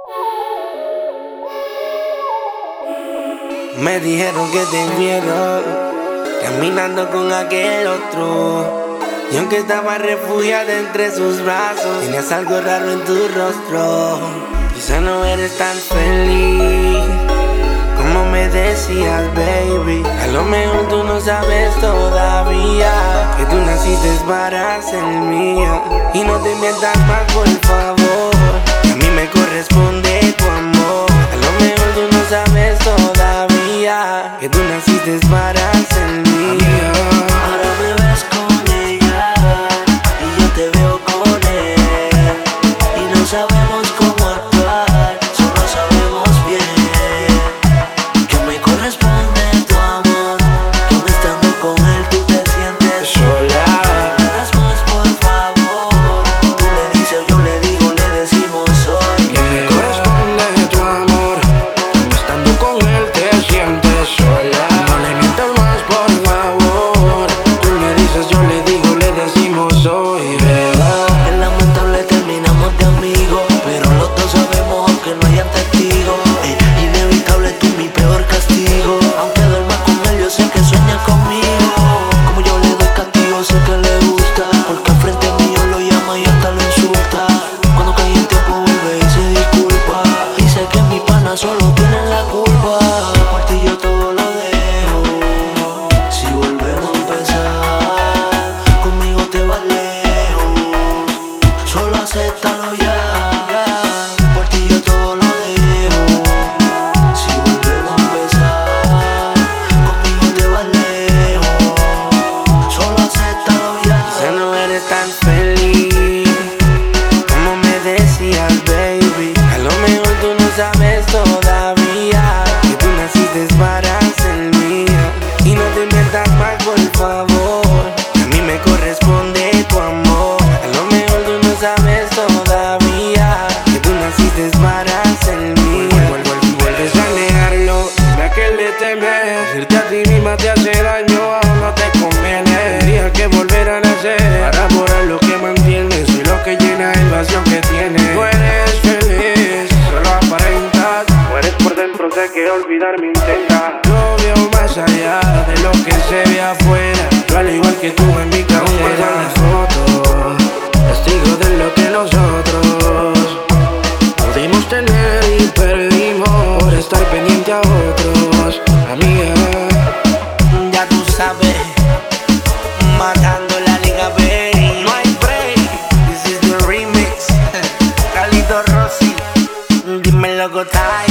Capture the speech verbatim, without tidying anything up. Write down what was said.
Me dijeron que te vieron caminando con aquel otro, y aunque estaba refugiada entre sus brazos, tenías algo raro en tu rostro. Quizá no eres tan feliz como me decías, baby. A lo mejor tú no sabes todavía que tú naciste para ser mía. Y no te mientas más, por favor, que a mí me corresponde tu amor. A lo mejor tú no sabes todavía que tú naciste para ser mía. Ahora me ves con ella y yo te veo con él, y no sabemos cómo actuar, solo sabemos bien que me corresponde tu amor, que me estando con él tú te sientes sola. Me das más, por favor, tú le dices, yo le digo, le decimos hoy que me corresponde tu amor, que me estando con él te sientes sola. No le mientas más, por favor, tú le dices, yo le digo, le decimos hoy, beba. Es lamentable, terminamos de amigos, pero los dos sabemos aunque no hayan testigos. Es inevitable, tú mi peor castigo. Aunque duermas con él, yo sé que sueña conmigo. Como yo le doy castigo, sé que le gusta, porque al frente mío lo llama y hasta lo insulta. Cuando cae el tiempo vuelve y se disculpa, y sé que mi pana solo tiene la culpa. Por ti yo todo lo dejo, si volvemos a empezar, conmigo te vas lejos, solo acéptalo ya. Por ti yo todo lo dejo, si volvemos a empezar, conmigo te vas lejos, solo acéptalo ya. Quizá no eres tan feliz como me decías, baby. A lo mejor tú no sabes todavía que tú naciste para ser mía. Y no te mientas más, por favor, que a mí me corresponde tu amor. A lo mejor tú no sabes todavía que tú naciste para ser mía. Vuelves a negarlo, ¿a qué le temes? Irte a ti misma te hace daño, aún no te conviene. Tendrías que volver a nacer para borrar lo que mantienes y lo que llena el vacío que tienes. No eres feliz, solo aparentas. Mueres por dentro, sé que olvidarme intenta. Yo veo más allá de lo que se ve afuera. Yo al igual que tú en mi cabeza las fotos, testigo de lo que nosotros pudimos tener y perdimos por estar pendiente a otros, amiga. Ya tú sabes, matando la liga, baby. No hay break. This is the remix. Carlito Rossi, dímelo, Gotay.